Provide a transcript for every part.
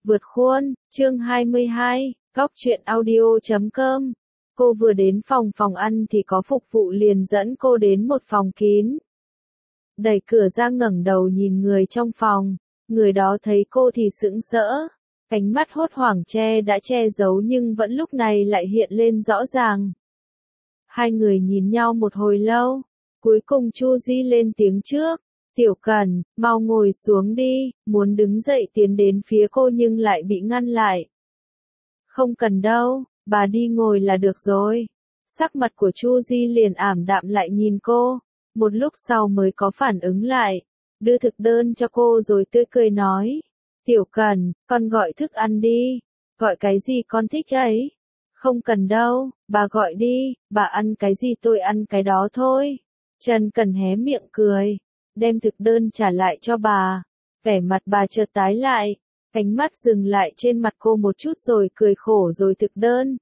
Vượt khuôn, chương 22, Góc truyện audio.com. Cô vừa đến phòng ăn thì có phục vụ liền dẫn cô đến một phòng kín. Đẩy cửa ra ngẩng đầu nhìn người trong phòng, người đó thấy cô thì sững sỡ, ánh mắt hốt hoảng đã che giấu nhưng vẫn lúc này lại hiện lên rõ ràng. Hai người nhìn nhau một hồi lâu, cuối cùng Chu Di lên tiếng trước. Tiểu Cần, mau ngồi xuống đi, muốn đứng dậy tiến đến phía cô nhưng lại bị ngăn lại. Không cần đâu, bà đi ngồi là được rồi. Sắc mặt của Chu Di liền ảm đạm lại nhìn cô, một lúc sau mới có phản ứng lại, đưa thực đơn cho cô rồi tươi cười nói. Tiểu Cần, con gọi thức ăn đi, gọi cái gì con thích ấy. Không cần đâu, bà gọi đi, bà ăn cái gì tôi ăn cái đó thôi. Trần Cần hé miệng cười, đem thực đơn trả lại cho bà. Vẻ mặt bà chợt tái lại, ánh mắt dừng lại trên mặt cô một chút rồi cười khổ rồi thực đơn.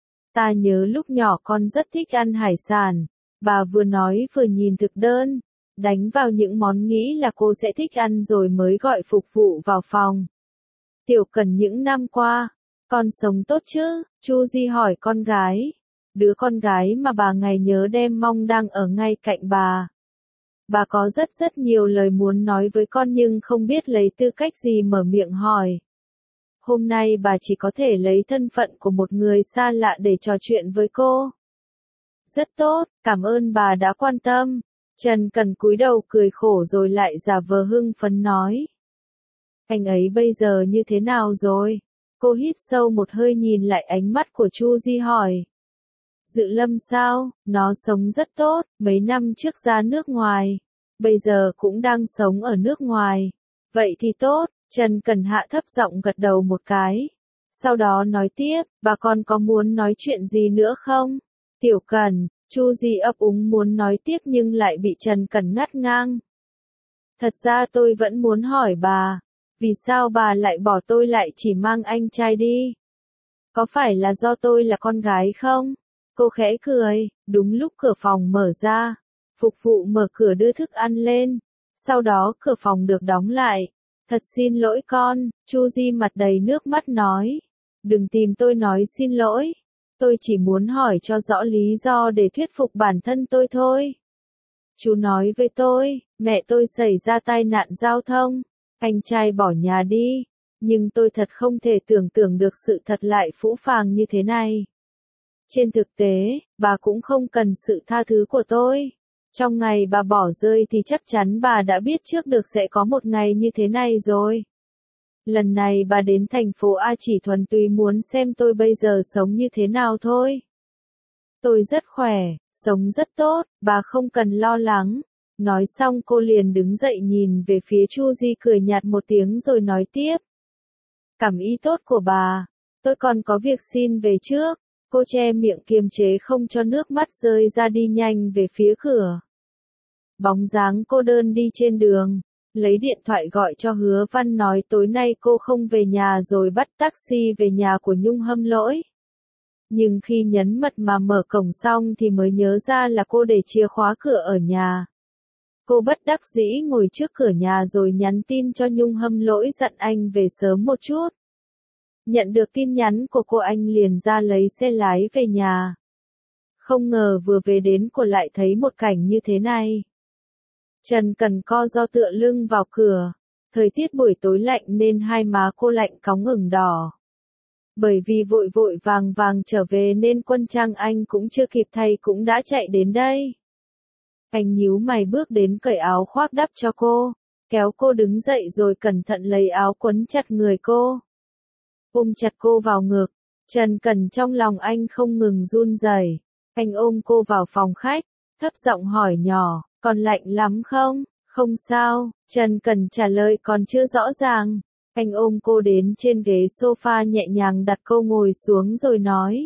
Ta nhớ lúc nhỏ con rất thích ăn hải sản, bà vừa nói vừa nhìn thực đơn, đánh vào những món nghĩ là cô sẽ thích ăn rồi mới gọi phục vụ vào phòng. Tiểu Cần những năm qua, con sống tốt chứ? Chu Di hỏi con gái. Đứa con gái mà bà ngày nhớ đêm mong đang ở ngay cạnh bà. Bà có rất nhiều lời muốn nói với con nhưng không biết lấy tư cách gì mở miệng hỏi. Hôm nay bà chỉ có thể lấy thân phận của một người xa lạ để trò chuyện với cô. Rất tốt, cảm ơn bà đã quan tâm. Trần Cần cúi đầu cười khổ rồi lại giả vờ hưng phấn nói. Anh ấy bây giờ như thế nào rồi? Cô hít sâu một hơi nhìn lại ánh mắt của Chu Di hỏi. Dự Lâm sao? Nó sống rất tốt, mấy năm trước ra nước ngoài. Bây giờ cũng đang sống ở nước ngoài. Vậy thì tốt, Trần Cần hạ thấp giọng gật đầu một cái. Sau đó nói tiếp, bà con có muốn nói chuyện gì nữa không? Tiểu Cần, Chu Di ấp úng muốn nói tiếp nhưng lại bị Trần Cần ngắt ngang. Thật ra tôi vẫn muốn hỏi bà, vì sao bà lại bỏ tôi lại chỉ mang anh trai đi? Có phải là do tôi là con gái không? Cô khẽ cười, đúng lúc cửa phòng mở ra. Phục vụ mở cửa đưa thức ăn lên, sau đó cửa phòng được đóng lại. Thật xin lỗi con, Chu Di mặt đầy nước mắt nói. Đừng tìm tôi nói xin lỗi, tôi chỉ muốn hỏi cho rõ lý do để thuyết phục bản thân tôi thôi. Chú nói với tôi, mẹ tôi xảy ra tai nạn giao thông, anh trai bỏ nhà đi, nhưng tôi thật không thể tưởng tượng được sự thật lại phũ phàng như thế này. Trên thực tế, bà cũng không cần sự tha thứ của tôi. Trong ngày bà bỏ rơi thì chắc chắn bà đã biết trước được sẽ có một ngày như thế này rồi. Lần này bà đến thành phố A chỉ thuần túy muốn xem tôi bây giờ sống như thế nào thôi. Tôi rất khỏe, sống rất tốt, bà không cần lo lắng. Nói xong cô liền đứng dậy nhìn về phía Chu Di cười nhạt một tiếng rồi nói tiếp. Cảm ý tốt của bà, tôi còn có việc xin về trước. Cô che miệng kiềm chế không cho nước mắt rơi ra đi nhanh về phía cửa. Bóng dáng cô đơn đi trên đường, lấy điện thoại gọi cho Hứa Văn nói tối nay cô không về nhà rồi bắt taxi về nhà của Nhung Hâm Lỗi. Nhưng khi nhấn mật mà mở cổng xong thì mới nhớ ra là cô để chìa khóa cửa ở nhà. Cô bất đắc dĩ ngồi trước cửa nhà rồi nhắn tin cho Nhung Hâm Lỗi dặn anh về sớm một chút. Nhận được tin nhắn của cô anh liền ra lấy xe lái về nhà. Không ngờ vừa về đến cô lại thấy một cảnh như thế này. Trần Cần co ro tựa lưng vào cửa. Thời tiết buổi tối lạnh nên hai má cô lạnh cóng ửng đỏ. Bởi vì vội vàng trở về nên quân trang anh cũng chưa kịp thay cũng đã chạy đến đây. Anh nhíu mày bước đến cởi áo khoác đắp cho cô, kéo cô đứng dậy rồi cẩn thận lấy áo quấn chặt người cô. Ôm chặt cô vào ngực, Trần Cần trong lòng anh không ngừng run rẩy. Anh ôm cô vào phòng khách, thấp giọng hỏi nhỏ, còn lạnh lắm không? Không sao, Trần Cần trả lời còn chưa rõ ràng. Anh ôm cô đến trên ghế sofa nhẹ nhàng đặt cô ngồi xuống rồi nói.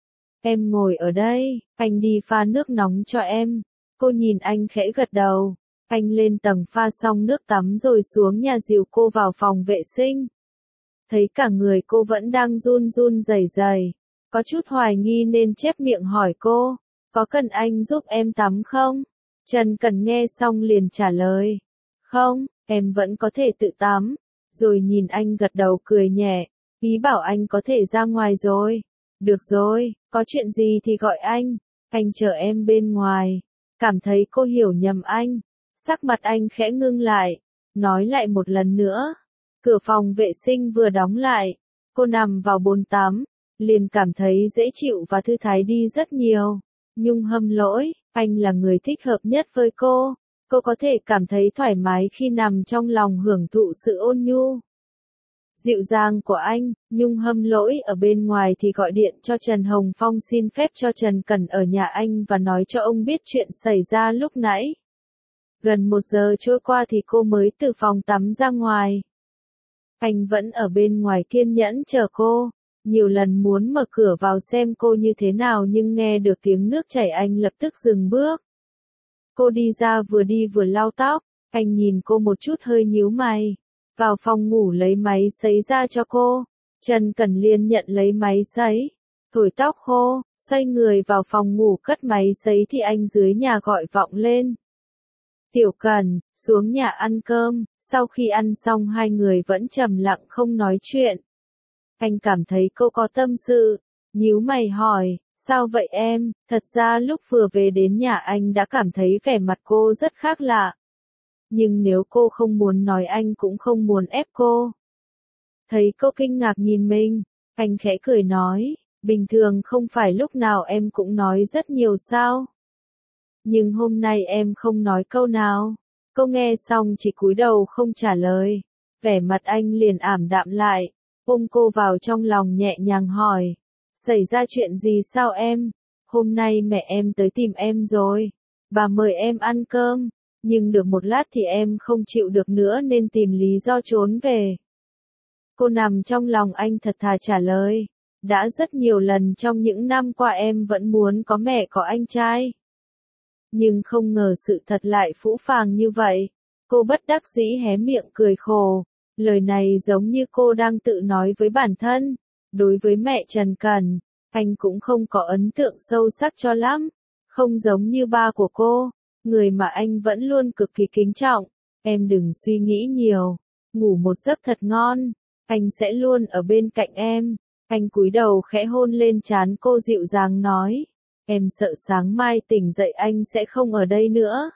Em ngồi ở đây, anh đi pha nước nóng cho em. Cô nhìn anh khẽ gật đầu. Anh lên tầng pha xong nước tắm rồi xuống nhà dìu cô vào phòng vệ sinh. Thấy cả người cô vẫn đang run rẩy, có chút hoài nghi nên chép miệng hỏi cô, có cần anh giúp em tắm không? Trần Cần nghe xong liền trả lời, không, em vẫn có thể tự tắm. rồi nhìn anh gật đầu cười nhẹ, ý bảo anh có thể ra ngoài rồi. Được rồi, có chuyện gì thì gọi anh chờ em bên ngoài. Cảm thấy cô hiểu nhầm anh, sắc mặt anh khẽ ngưng lại, nói lại một lần nữa. Cửa phòng vệ sinh vừa đóng lại, cô nằm vào bồn tắm, liền cảm thấy dễ chịu và thư thái đi rất nhiều. Nhung hâm lỗi, anh là người thích hợp nhất với cô có thể cảm thấy thoải mái khi nằm trong lòng hưởng thụ sự ôn nhu dịu dàng của anh. Nhung hâm lỗi ở bên ngoài thì gọi điện cho Trần Hồng Phong xin phép cho Trần Cẩn ở nhà anh và nói cho ông biết chuyện xảy ra lúc nãy. Gần 1 giờ trôi qua thì cô mới từ phòng tắm ra ngoài. Anh vẫn ở bên ngoài kiên nhẫn chờ cô, nhiều lần muốn mở cửa vào xem cô như thế nào nhưng nghe được tiếng nước chảy anh lập tức dừng bước. Cô đi vừa lau tóc, anh nhìn cô một chút hơi nhíu mày. Vào phòng ngủ lấy máy sấy ra cho cô. Trần Cẩn liền nhận lấy máy sấy, thổi tóc khô, xoay người vào phòng ngủ cất máy sấy thì anh dưới nhà gọi vọng lên. Tiểu Cẩn, xuống nhà ăn cơm. Sau khi ăn xong hai người vẫn trầm lặng không nói chuyện. Anh cảm thấy cô có tâm sự, nhíu mày hỏi, sao vậy em? Thật ra lúc vừa về đến nhà anh đã cảm thấy vẻ mặt cô rất khác lạ. Nhưng nếu cô không muốn nói anh cũng không muốn ép cô. Thấy cô kinh ngạc nhìn mình, anh khẽ cười nói, bình thường không phải lúc nào em cũng nói rất nhiều sao? Nhưng hôm nay em không nói câu nào. Cô nghe xong chỉ cúi đầu không trả lời. Vẻ mặt anh liền ảm đạm lại, ôm cô vào trong lòng nhẹ nhàng hỏi, xảy ra chuyện gì sao em? Hôm nay mẹ em tới tìm em rồi. Bà mời em ăn cơm, nhưng được một lát thì em không chịu được nữa nên tìm lý do trốn về. Cô nằm trong lòng anh thật thà trả lời, đã rất nhiều lần trong những năm qua em vẫn muốn có mẹ có anh trai. Nhưng không ngờ sự thật lại phũ phàng như vậy. Cô bất đắc dĩ hé miệng cười khổ. Lời này giống như cô đang tự nói với bản thân. Đối với mẹ Trần Cẩn, anh cũng không có ấn tượng sâu sắc cho lắm. Không giống như ba của cô, người mà anh vẫn luôn cực kỳ kính trọng. Em đừng suy nghĩ nhiều, ngủ một giấc thật ngon, anh sẽ luôn ở bên cạnh em. Anh cúi đầu khẽ hôn lên trán cô dịu dàng nói. Em sợ sáng mai tỉnh dậy anh sẽ không ở đây nữa.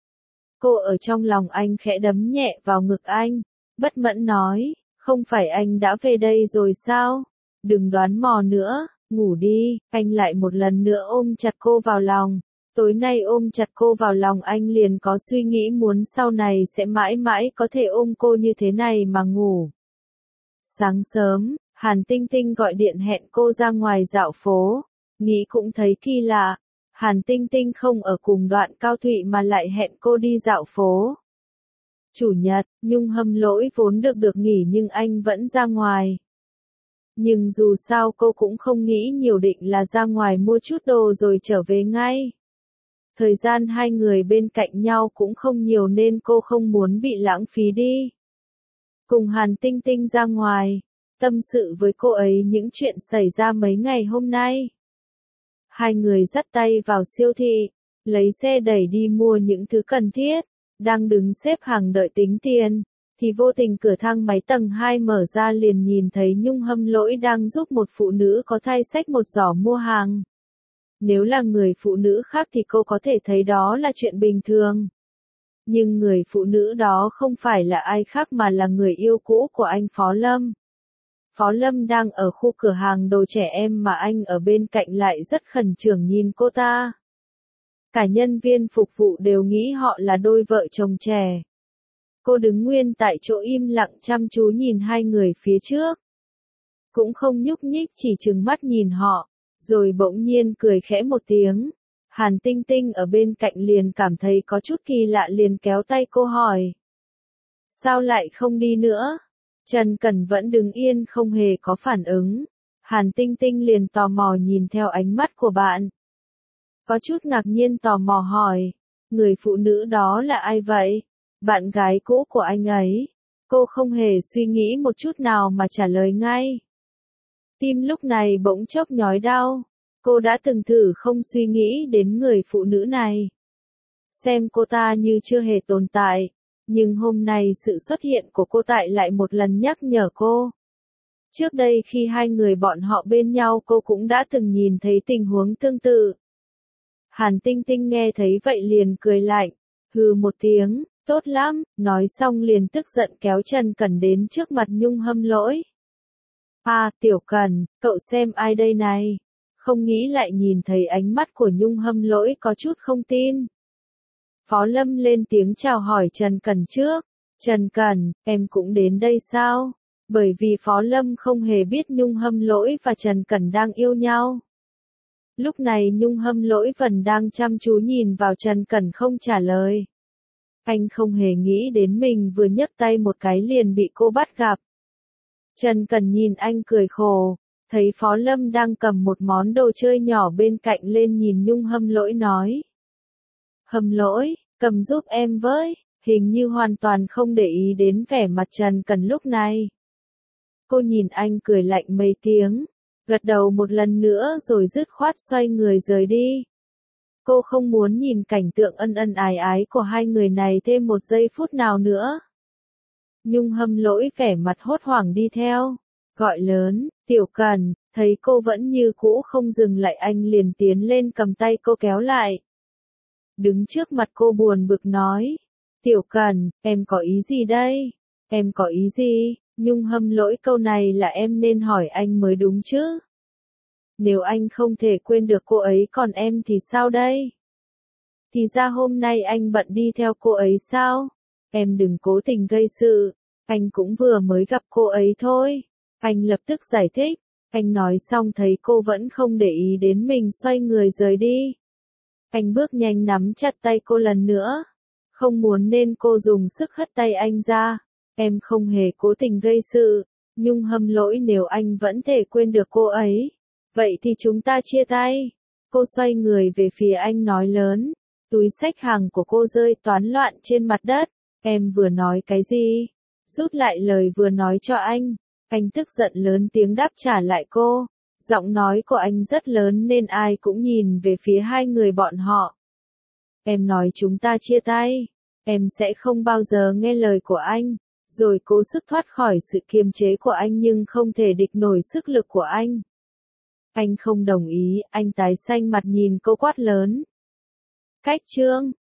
Cô ở trong lòng anh khẽ đấm nhẹ vào ngực anh, bất mẫn nói, không phải anh đã về đây rồi sao? Đừng đoán mò nữa, ngủ đi. Anh lại một lần nữa ôm chặt cô vào lòng. Tối nay ôm chặt cô vào lòng anh liền có suy nghĩ muốn sau này sẽ mãi mãi có thể ôm cô như thế này mà ngủ. Sáng sớm, Hàn Tinh Tinh gọi điện hẹn cô ra ngoài dạo phố. Nghĩ cũng thấy kỳ lạ, Hàn Tinh Tinh không ở cùng Đoạn Cao Thụy mà lại hẹn cô đi dạo phố. Chủ nhật, Nhung hâm lỗi vốn được nghỉ nhưng anh vẫn ra ngoài. Nhưng dù sao cô cũng không nghĩ nhiều định là ra ngoài mua chút đồ rồi trở về ngay. Thời gian hai người bên cạnh nhau cũng không nhiều nên cô không muốn bị lãng phí đi. Cùng Hàn Tinh Tinh ra ngoài, tâm sự với cô ấy những chuyện xảy ra mấy ngày hôm nay. Hai người dắt tay vào siêu thị, lấy xe đẩy đi mua những thứ cần thiết, đang đứng xếp hàng đợi tính tiền, thì vô tình cửa thang máy tầng 2 mở ra liền nhìn thấy Nhung hâm lỗi đang giúp một phụ nữ có thai xách một giỏ mua hàng. Nếu là người phụ nữ khác thì cô có thể thấy đó là chuyện bình thường. Nhưng người phụ nữ đó không phải là ai khác mà là người yêu cũ của anh Phó Lâm. Phó Lâm đang ở khu cửa hàng đồ trẻ em mà anh ở bên cạnh lại rất khẩn trương nhìn cô ta. Cả nhân viên phục vụ đều nghĩ họ là đôi vợ chồng trẻ. Cô đứng nguyên tại chỗ im lặng chăm chú nhìn hai người phía trước. Cũng không nhúc nhích chỉ trừng mắt nhìn họ, rồi bỗng nhiên cười khẽ một tiếng. Hàn Tinh Tinh ở bên cạnh liền cảm thấy có chút kỳ lạ liền kéo tay cô hỏi. Sao lại không đi nữa? Trần Cẩn vẫn đứng yên không hề có phản ứng. Hàn Tinh Tinh liền tò mò nhìn theo ánh mắt của bạn. Có chút ngạc nhiên tò mò hỏi. Người phụ nữ đó là ai vậy? Bạn gái cũ của anh ấy. Cô không hề suy nghĩ một chút nào mà trả lời ngay. Tim lúc này bỗng chốc nhói đau. Cô đã từng thử không suy nghĩ đến người phụ nữ này. Xem cô ta như chưa hề tồn tại. Nhưng hôm nay sự xuất hiện của cô tại lại một lần nhắc nhở cô. Trước đây khi hai người bọn họ bên nhau cô cũng đã từng nhìn thấy tình huống tương tự. Hàn Tinh Tinh nghe thấy vậy liền cười lạnh, hừ một tiếng, tốt lắm, nói xong liền tức giận kéo Trần Cẩn đến trước mặt Nhung Hâm Lỗi. À, Tiểu Cẩn, cậu xem ai đây này? Không nghĩ lại nhìn thấy ánh mắt của Nhung Hâm Lỗi có chút không tin. Phó Lâm lên tiếng chào hỏi Trần Cẩn trước. Trần Cẩn, em cũng đến đây sao? Bởi vì Phó Lâm không hề biết Nhung Hâm Lỗi và Trần Cẩn đang yêu nhau. Lúc này Nhung Hâm Lỗi vẫn đang chăm chú nhìn vào Trần Cẩn không trả lời. Anh không hề nghĩ đến mình vừa nhấc tay một cái liền bị cô bắt gặp. Trần Cẩn nhìn anh cười khổ, thấy Phó Lâm đang cầm một món đồ chơi nhỏ bên cạnh lên nhìn Nhung Hâm Lỗi nói. Hâm Lỗi, cầm giúp em với, hình như hoàn toàn không để ý đến vẻ mặt Trần Cẩn lúc này. Cô nhìn anh cười lạnh mấy tiếng, gật đầu một lần nữa rồi dứt khoát xoay người rời đi. Cô không muốn nhìn cảnh tượng ân ân ái ái của hai người này thêm một giây phút nào nữa. Nhung Hâm Lỗi vẻ mặt hốt hoảng đi theo, gọi lớn, Tiểu Cẩn, thấy cô vẫn như cũ không dừng lại anh liền tiến lên cầm tay cô kéo lại. Đứng trước mặt cô buồn bực nói, Tiểu Cẩn, em có ý gì đây? Em có ý gì? Nhung Hâm Lỗi câu này là em nên hỏi anh mới đúng chứ. Nếu anh không thể quên được cô ấy còn em thì sao đây? Thì ra hôm nay anh bận đi theo cô ấy sao? Em đừng cố tình gây sự, anh cũng vừa mới gặp cô ấy thôi. Anh lập tức giải thích, anh nói xong thấy cô vẫn không để ý đến mình xoay người rời đi. Anh bước nhanh nắm chặt tay cô lần nữa, không muốn nên cô dùng sức hất tay anh ra. Em không hề cố tình gây sự, Nhung Hâm Lỗi nếu anh vẫn thể quên được cô ấy. Vậy thì chúng ta chia tay. Cô xoay người về phía anh nói lớn, túi xách hàng của cô rơi toán loạn trên mặt đất. Em vừa nói cái gì? Rút lại lời vừa nói cho anh. Anh tức giận lớn tiếng đáp trả lại cô. Giọng nói của anh rất lớn nên ai cũng nhìn về phía hai người bọn họ. Em nói chúng ta chia tay. Em sẽ không bao giờ nghe lời của anh. Rồi cố sức thoát khỏi sự kiềm chế của anh nhưng không thể địch nổi sức lực của anh. Anh không đồng ý, anh tái xanh mặt nhìn cô quát lớn. Cách chương